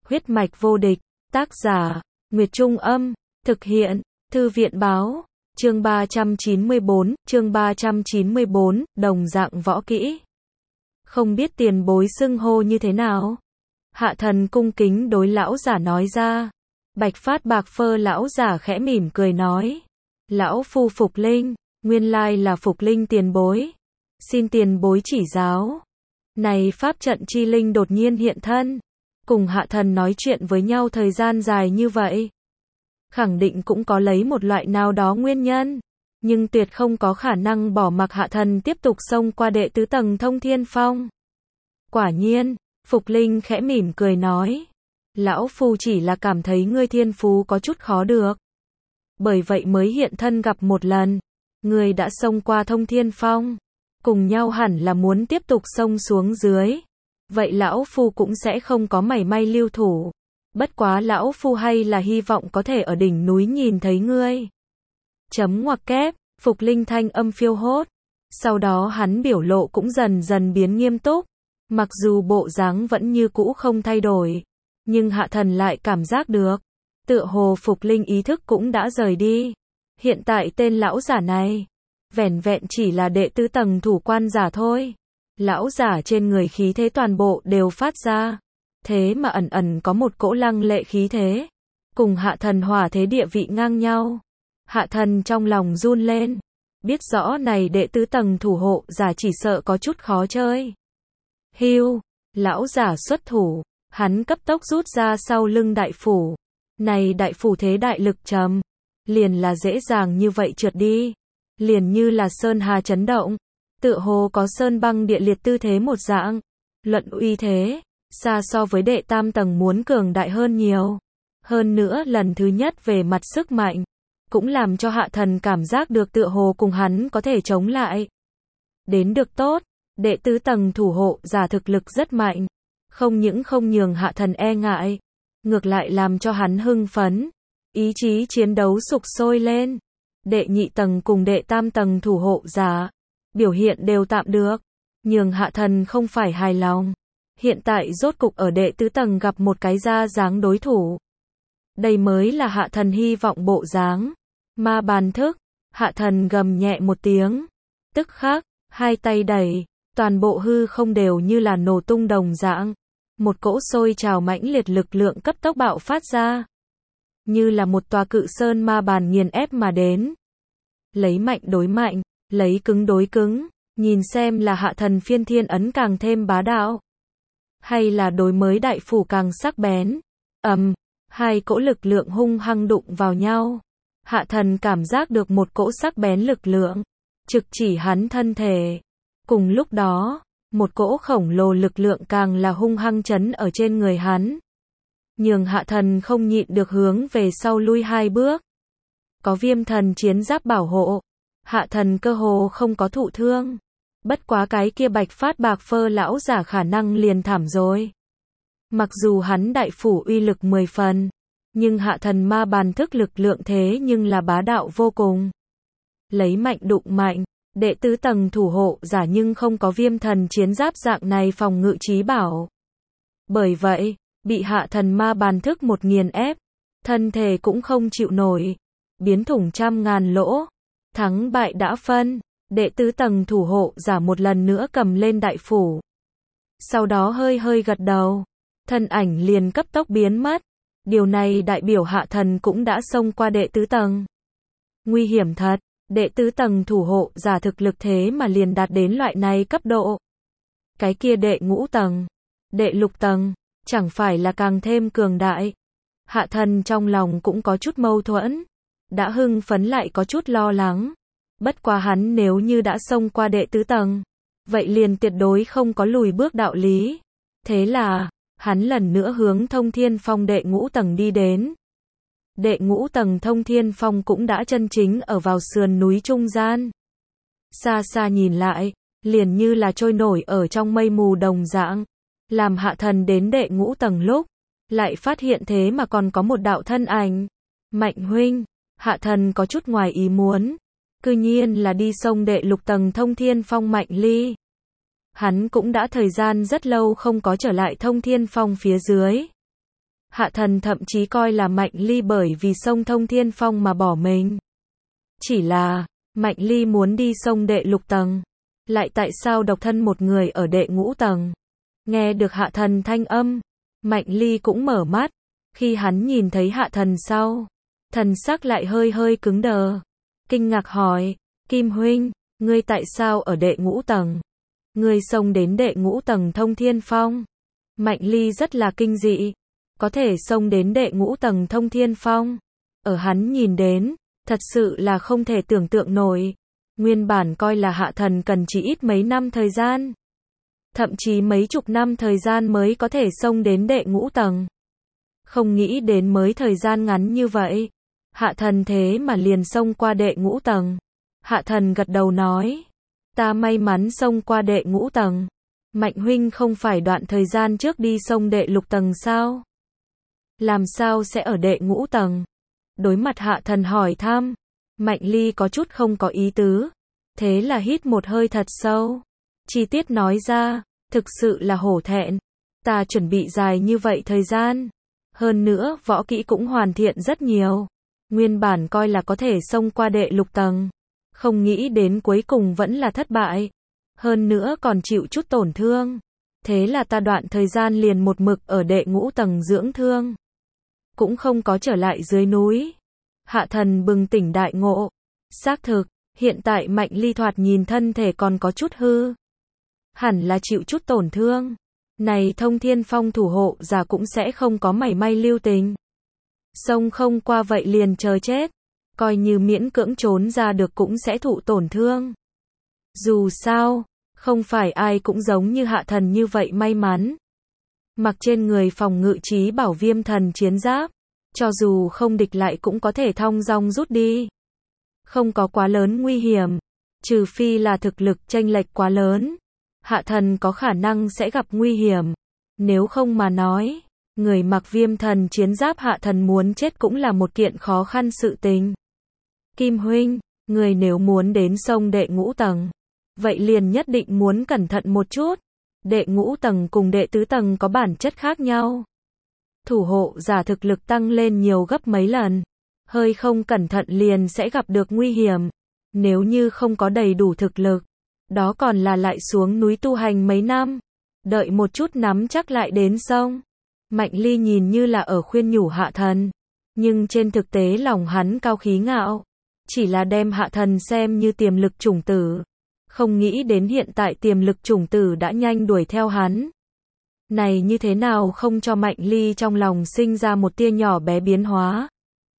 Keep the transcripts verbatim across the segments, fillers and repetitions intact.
Huyết mạch vô địch, tác giả, Nguyệt Trung Âm, thực hiện, Thư viện Báo, chương ba trăm chín mươi bốn, chương ba trăm chín mươi bốn, đồng dạng võ kỹ. Không biết tiền bối xưng hô như thế nào? Hạ thần cung kính đối lão giả nói ra. Bạch phát bạc phơ lão giả khẽ mỉm cười nói. Lão phu Phục Linh, nguyên lai là Phục Linh tiền bối. Xin tiền bối chỉ giáo. Này pháp trận chi linh đột nhiên hiện thân. Cùng hạ thần nói chuyện với nhau thời gian dài như vậy. Khẳng định cũng có lấy một loại nào đó nguyên nhân. Nhưng tuyệt không có khả năng bỏ mặc hạ thần tiếp tục xông qua đệ tứ tầng thông thiên phong. Quả nhiên, Phục Linh khẽ mỉm cười nói. Lão phu chỉ là cảm thấy ngươi thiên phú có chút khó được. Bởi vậy mới hiện thân gặp một lần. Ngươi đã xông qua thông thiên phong. Cùng nhau hẳn là muốn tiếp tục xông xuống dưới. Vậy lão phu cũng sẽ không có mảy may lưu thủ. Bất quá lão phu hay là hy vọng có thể ở đỉnh núi nhìn thấy ngươi. Chấm ngoặc kép, Phục Linh thanh âm phiêu hốt. Sau đó hắn biểu lộ cũng dần dần biến nghiêm túc. Mặc dù bộ dáng vẫn như cũ không thay đổi. Nhưng hạ thần lại cảm giác được. Tựa hồ Phục Linh ý thức cũng đã rời đi. Hiện tại tên lão giả này. Vẻn vẹn chỉ là đệ tứ tầng thủ quan giả thôi. Lão giả trên người khí thế toàn bộ đều phát ra. Thế mà ẩn ẩn có một cỗ lăng lệ khí thế. Cùng hạ thần hỏa thế địa vị ngang nhau. Hạ thần trong lòng run lên. Biết rõ này đệ tứ tầng thủ hộ giả chỉ sợ có chút khó chơi. Hiu, lão giả xuất thủ. Hắn cấp tốc rút ra sau lưng đại phủ. Này đại phủ thế đại lực trầm. Liền là dễ dàng như vậy trượt đi. Liền như là sơn hà chấn động. Tựa hồ có sơn băng địa liệt tư thế một dạng. Luận uy thế, xa so với đệ tam tầng muốn cường đại hơn nhiều. Hơn nữa lần thứ nhất về mặt sức mạnh. Cũng làm cho hạ thần cảm giác được tựa hồ cùng hắn có thể chống lại. Đến được tốt, đệ tứ tầng thủ hộ giả thực lực rất mạnh. Không những không nhường hạ thần e ngại. Ngược lại làm cho hắn hưng phấn. Ý chí chiến đấu sục sôi lên. Đệ nhị tầng cùng đệ tam tầng thủ hộ giả. Biểu hiện đều tạm được. Nhường hạ thần không phải hài lòng. Hiện tại rốt cục ở đệ tứ tầng gặp một cái ra dáng đối thủ. Đây mới là hạ thần hy vọng bộ dáng. Ma bàn thức. Hạ thần gầm nhẹ một tiếng. Tức khắc, hai tay đẩy. Toàn bộ hư không đều như là nổ tung đồng dạng. Một cỗ sôi trào mãnh liệt lực lượng cấp tốc bạo phát ra. Như là một tòa cự sơn ma bàn nghiền ép mà đến. Lấy mạnh đối mạnh, lấy cứng đối cứng, nhìn xem là hạ thần phiên thiên ấn càng thêm bá đạo. Hay là đối mới đại phủ càng sắc bén. Ầm, hai cỗ lực lượng hung hăng đụng vào nhau. Hạ thần cảm giác được một cỗ sắc bén lực lượng. Trực chỉ hắn thân thể. Cùng lúc đó, một cỗ khổng lồ lực lượng càng là hung hăng chấn ở trên người hắn. Nhường hạ thần không nhịn được hướng về sau lui hai bước. Có viêm thần chiến giáp bảo hộ. Hạ thần cơ hồ không có thụ thương. Bất quá cái kia bạch phát bạc phơ lão giả khả năng liền thảm rồi. Mặc dù hắn đại phủ uy lực mười phần. Nhưng hạ thần ma bàn thức lực lượng thế nhưng là bá đạo vô cùng. Lấy mạnh đụng mạnh. Đệ tứ tầng thủ hộ giả nhưng không có viêm thần chiến giáp dạng này phòng ngự trí bảo. Bởi vậy, bị hạ thần ma bàn thức một nghiền ép. Thân thể cũng không chịu nổi. Biến thủng trăm ngàn lỗ. Thắng bại đã phân. Đệ tứ tầng thủ hộ giả một lần nữa cầm lên đại phủ. Sau đó hơi hơi gật đầu. Thân ảnh liền cấp tốc biến mất. Điều này đại biểu hạ thần cũng đã xông qua đệ tứ tầng. Nguy hiểm thật. Đệ tứ tầng thủ hộ giả thực lực thế mà liền đạt đến loại này cấp độ. Cái kia đệ ngũ tầng. Đệ lục tầng. Chẳng phải là càng thêm cường đại. Hạ thần trong lòng cũng có chút mâu thuẫn. Đã hưng phấn lại có chút lo lắng. Bất quá hắn nếu như đã xông qua đệ tứ tầng. Vậy liền tuyệt đối không có lùi bước đạo lý. Thế là, hắn lần nữa hướng thông thiên phong đệ ngũ tầng đi đến. Đệ ngũ tầng thông thiên phong cũng đã chân chính ở vào sườn núi trung gian. Xa xa nhìn lại, liền như là trôi nổi ở trong mây mù đồng dạng. Làm hạ thần đến đệ ngũ tầng lúc, lại phát hiện thế mà còn có một đạo thân ảnh. Mạnh huynh, hạ thần có chút ngoài ý muốn. Cư nhiên là đi sông đệ lục tầng thông thiên phong Mạnh Ly. Hắn cũng đã thời gian rất lâu không có trở lại thông thiên phong phía dưới. Hạ thần thậm chí coi là Mạnh Ly bởi vì sông Thông Thiên Phong mà bỏ mình. Chỉ là, Mạnh Ly muốn đi sông đệ lục tầng, lại tại sao độc thân một người ở đệ ngũ tầng? Nghe được hạ thần thanh âm, Mạnh Ly cũng mở mắt, khi hắn nhìn thấy hạ thần sau, thần sắc lại hơi hơi cứng đờ, kinh ngạc hỏi, Kim huynh, ngươi tại sao ở đệ ngũ tầng? Ngươi xông đến đệ ngũ tầng Thông Thiên Phong. Mạnh Ly rất là kinh dị, có thể xông đến đệ ngũ tầng Thông Thiên Phong. Ở hắn nhìn đến, thật sự là không thể tưởng tượng nổi. Nguyên bản coi là hạ thần cần chỉ ít mấy năm thời gian, thậm chí mấy chục năm thời gian mới có thể xông đến đệ ngũ tầng. Không nghĩ đến mới thời gian ngắn như vậy, hạ thần thế mà liền xông qua đệ ngũ tầng. Hạ thần gật đầu nói, ta may mắn xông qua đệ ngũ tầng. Mạnh huynh không phải đoạn thời gian trước đi xông đệ lục tầng sao? Làm sao sẽ ở đệ ngũ tầng? Đối mặt hạ thần hỏi thăm, Mạnh Ly có chút không có ý tứ, thế là hít một hơi thật sâu, chi tiết nói ra, thực sự là hổ thẹn, ta chuẩn bị dài như vậy thời gian, hơn nữa võ kỹ cũng hoàn thiện rất nhiều, nguyên bản coi là có thể xông qua đệ lục tầng, không nghĩ đến cuối cùng vẫn là thất bại, hơn nữa còn chịu chút tổn thương, thế là ta đoạn thời gian liền một mực ở đệ ngũ tầng dưỡng thương, cũng không có trở lại dưới núi. Hạ thần bừng tỉnh đại ngộ, xác thực, hiện tại Mạnh Ly thoạt nhìn thân thể còn có chút hư, hẳn là chịu chút tổn thương, này Thông Thiên Phong thủ hộ giả cũng sẽ không có mảy may lưu tình, xông không qua vậy liền chờ chết, coi như miễn cưỡng trốn ra được cũng sẽ thụ tổn thương. Dù sao, không phải ai cũng giống như hạ thần như vậy may mắn, mặc trên người phòng ngự trí bảo Viêm Thần chiến giáp, cho dù không địch lại cũng có thể thong dong rút đi. Không có quá lớn nguy hiểm, trừ phi là thực lực chênh lệch quá lớn, hạ thần có khả năng sẽ gặp nguy hiểm. Nếu không mà nói, người mặc Viêm Thần chiến giáp hạ thần muốn chết cũng là một kiện khó khăn sự tình. Kim huynh, người nếu muốn đến sông đệ ngũ tầng, vậy liền nhất định muốn cẩn thận một chút. Đệ ngũ tầng cùng đệ tứ tầng có bản chất khác nhau. Thủ hộ giả thực lực tăng lên nhiều gấp mấy lần, hơi không cẩn thận liền sẽ gặp được nguy hiểm. Nếu như không có đầy đủ thực lực, đó còn là lại xuống núi tu hành mấy năm, đợi một chút nắm chắc lại đến sông. Mạnh Ly nhìn như là ở khuyên nhủ hạ thần, nhưng trên thực tế lòng hắn cao khí ngạo, chỉ là đem hạ thần xem như tiềm lực chủng tử, không nghĩ đến hiện tại tiềm lực chủng tử đã nhanh đuổi theo hắn. Này như thế nào không cho Mạnh Ly trong lòng sinh ra một tia nhỏ bé biến hóa.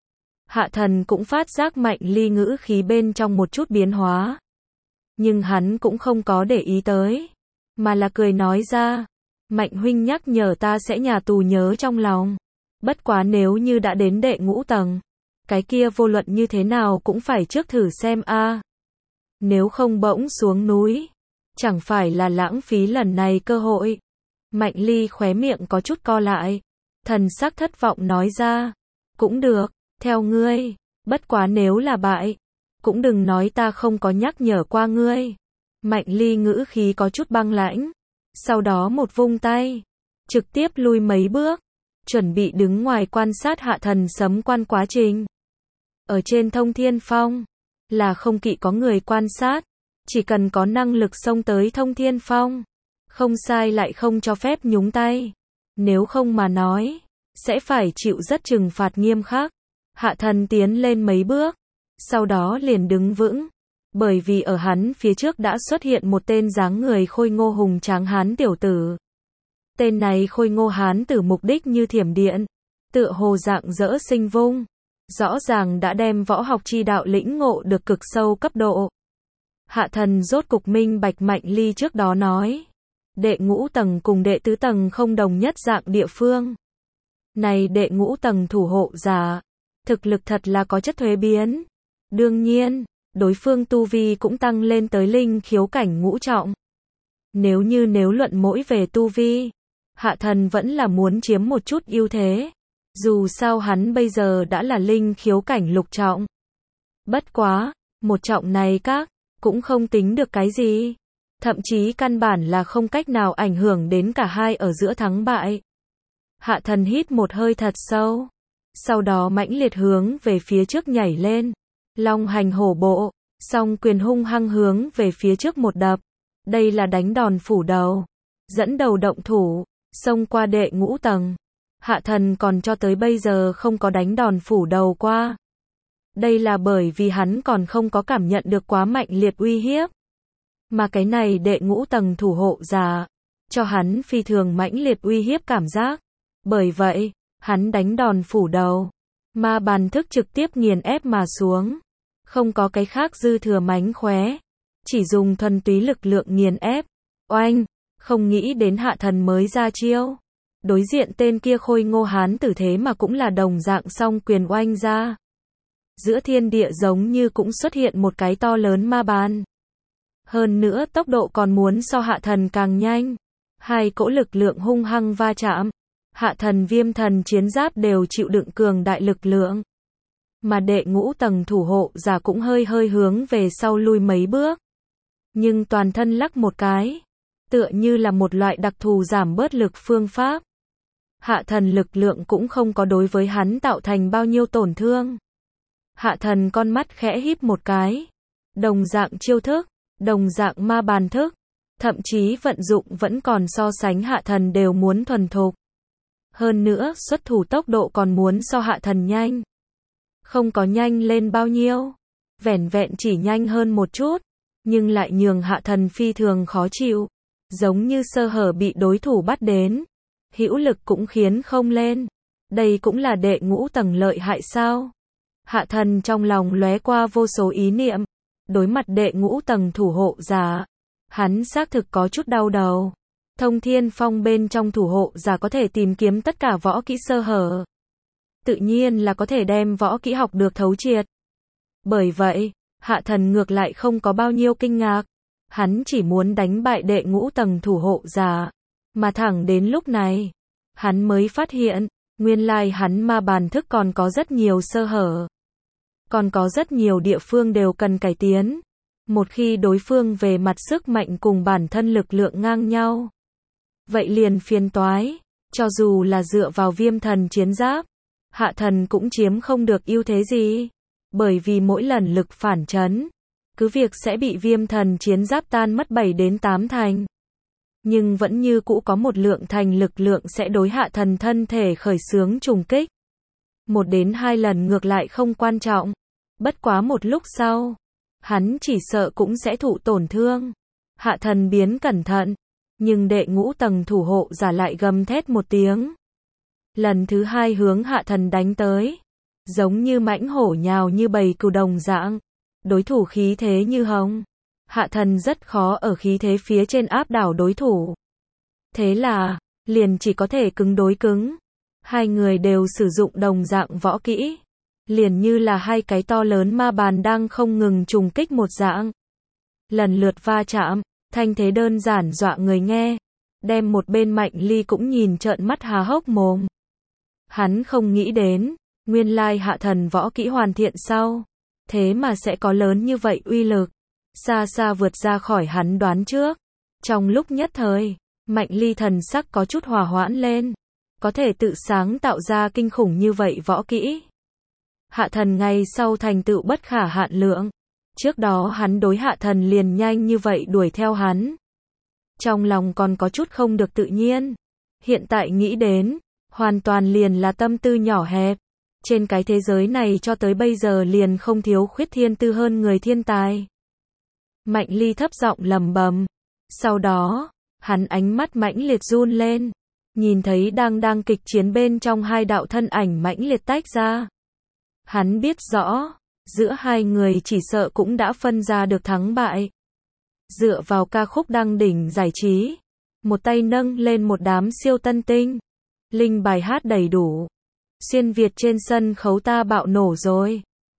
Hạ thần cũng phát giác Mạnh Ly ngữ khí bên trong một chút biến hóa, nhưng hắn cũng không có để ý tới, mà là cười nói ra, Mạnh huynh nhắc nhở ta sẽ nhà tù nhớ trong lòng. Bất quá nếu như đã đến đệ ngũ tầng, cái kia vô luận như thế nào cũng phải trước thử xem a. Nếu không bỗng xuống núi, chẳng phải là lãng phí lần này cơ hội. Mạnh Ly khóe miệng có chút co lại, thần sắc thất vọng nói ra, cũng được, theo ngươi, bất quá nếu là bại, cũng đừng nói ta không có nhắc nhở qua ngươi. Mạnh Ly ngữ khí có chút băng lãnh, sau đó một vung tay, trực tiếp lui mấy bước, chuẩn bị đứng ngoài quan sát hạ thần sấm quan quá trình. Ở trên Thông Thiên Phong, là không kỵ có người quan sát, chỉ cần có năng lực xông tới Thông Thiên Phong, không sai lại không cho phép nhúng tay, nếu không mà nói, sẽ phải chịu rất trừng phạt nghiêm khắc. Hạ thần tiến lên mấy bước, sau đó liền đứng vững, bởi vì ở hắn phía trước đã xuất hiện một tên dáng người khôi ngô hùng tráng hán tiểu tử. Tên này khôi ngô hán tử mục đích như thiểm điện, tựa hồ dạng dỡ sinh vung, rõ ràng đã đem võ học chi đạo lĩnh ngộ được cực sâu cấp độ. Hạ thần rốt cục minh bạch Mạnh Ly trước đó nói, đệ ngũ tầng cùng đệ tứ tầng không đồng nhất dạng địa phương. Này đệ ngũ tầng thủ hộ giả, thực lực thật là có chất thuế biến. Đương nhiên, đối phương tu vi cũng tăng lên tới linh khiếu cảnh ngũ trọng. Nếu như nếu luận mỗi về tu vi, hạ thần vẫn là muốn chiếm một chút ưu thế. Dù sao hắn bây giờ đã là linh khiếu cảnh lục trọng. Bất quá, một trọng này các, cũng không tính được cái gì. Thậm chí căn bản là không cách nào ảnh hưởng đến cả hai ở giữa thắng bại. Hạ thần hít một hơi thật sâu. Sau đó mãnh liệt hướng về phía trước nhảy lên. Long hành hổ bộ. Song quyền hung hăng hướng về phía trước một đập. Đây là đánh đòn phủ đầu. Dẫn đầu động thủ. Xông qua đệ ngũ tầng. Hạ thần còn cho tới bây giờ không có đánh đòn phủ đầu qua. Đây là bởi vì hắn còn không có cảm nhận được quá mạnh liệt uy hiếp. Mà cái này đệ ngũ tầng thủ hộ giả, cho hắn phi thường mãnh liệt uy hiếp cảm giác. Bởi vậy, hắn đánh đòn phủ đầu. Ma bàn thức trực tiếp nghiền ép mà xuống. Không có cái khác dư thừa mánh khóe. Chỉ dùng thuần túy lực lượng nghiền ép. Oanh, không nghĩ đến hạ thần mới ra chiêu. Đối diện tên kia khôi ngô hán tử thế mà cũng là đồng dạng song quyền oanh ra. Giữa thiên địa giống như cũng xuất hiện một cái to lớn ma bàn. Hơn nữa tốc độ còn muốn so hạ thần càng nhanh. Hai cỗ lực lượng hung hăng va chạm. Hạ thần viêm thần chiến giáp đều chịu đựng cường đại lực lượng. Mà đệ ngũ tầng thủ hộ giả cũng hơi hơi hướng về sau lui mấy bước. Nhưng toàn thân lắc một cái. Tựa như là một loại đặc thù giảm bớt lực phương pháp. Hạ thần lực lượng cũng không có đối với hắn tạo thành bao nhiêu tổn thương. Hạ thần con mắt khẽ híp một cái. Đồng dạng chiêu thức, đồng dạng ma bàn thức. Thậm chí vận dụng vẫn còn so sánh hạ thần đều muốn thuần thục. Hơn nữa, xuất thủ tốc độ còn muốn so hạ thần nhanh. Không có nhanh lên bao nhiêu. Vẻn vẹn chỉ nhanh hơn một chút. Nhưng lại nhường hạ thần phi thường khó chịu. Giống như sơ hở bị đối thủ bắt đến. Hữu lực cũng khiến không lên. Đây cũng là đệ ngũ tầng lợi hại sao? Hạ thần trong lòng lóe qua vô số ý niệm. Đối mặt đệ ngũ tầng thủ hộ giả. Hắn xác thực có chút đau đầu. Thông thiên phong bên trong thủ hộ giả có thể tìm kiếm tất cả võ kỹ sơ hở. Tự nhiên là có thể đem võ kỹ học được thấu triệt. Bởi vậy, hạ thần ngược lại không có bao nhiêu kinh ngạc. Hắn chỉ muốn đánh bại đệ ngũ tầng thủ hộ giả. Mà thẳng đến lúc này, hắn mới phát hiện, nguyên lai hắn ma bàn thức còn có rất nhiều sơ hở. Còn có rất nhiều địa phương đều cần cải tiến. Một khi đối phương về mặt sức mạnh cùng bản thân lực lượng ngang nhau. Vậy liền phiền toái. Cho dù là dựa vào viêm thần chiến giáp, hạ thần cũng chiếm không được ưu thế gì. Bởi vì mỗi lần lực phản chấn, cứ việc sẽ bị viêm thần chiến giáp tan mất bảy đến tám thành. Nhưng vẫn như cũ có một lượng thành lực lượng sẽ đối hạ thần thân thể khởi xướng trùng kích. Một đến hai lần ngược lại không quan trọng. Bất quá một lúc sau, hắn chỉ sợ cũng sẽ thụ tổn thương. Hạ thần biến cẩn thận. Nhưng đệ ngũ tầng thủ hộ giả lại gầm thét một tiếng. Lần thứ hai hướng hạ thần đánh tới. Giống như mãnh hổ nhào như bầy cừu đồng dạng. Đối thủ khí thế như hồng. Hạ thần rất khó ở khí thế phía trên áp đảo đối thủ. Thế là, liền chỉ có thể cứng đối cứng. Hai người đều sử dụng đồng dạng võ kỹ. Liền như là hai cái to lớn ma bàn đang không ngừng trùng kích một dạng. Lần lượt va chạm, thanh thế đơn giản dọa người nghe. Đem một bên Mạnh Ly cũng nhìn trợn mắt há hốc mồm. Hắn không nghĩ đến, nguyên lai hạ thần võ kỹ hoàn thiện sau. Thế mà sẽ có lớn như vậy uy lực. Xa xa vượt ra khỏi hắn đoán trước. Trong lúc nhất thời, Mạnh Ly thần sắc có chút hòa hoãn lên. Có thể tự sáng tạo ra kinh khủng như vậy võ kỹ. Hạ thần ngày sau thành tựu bất khả hạn lượng. Trước đó hắn đối hạ thần liền nhanh như vậy đuổi theo hắn. Trong lòng còn có chút không được tự nhiên. Hiện tại nghĩ đến, hoàn toàn liền là tâm tư nhỏ hẹp. Trên cái thế giới này cho tới bây giờ liền không thiếu khuyết thiên tư hơn người thiên tài. Mạnh Ly thấp giọng lẩm bẩm. Sau đó, hắn ánh mắt mãnh liệt run lên. Nhìn thấy đang đang kịch chiến bên trong hai đạo thân ảnh mãnh liệt tách ra. Hắn biết rõ, giữa hai người chỉ sợ cũng đã phân ra được thắng bại. Dựa vào ca khúc đăng đỉnh giải trí. Một tay nâng lên một đám siêu tân tinh. Linh bài hát đầy đủ. Xuyên Việt trên sân khấu ta bạo nổ rồi.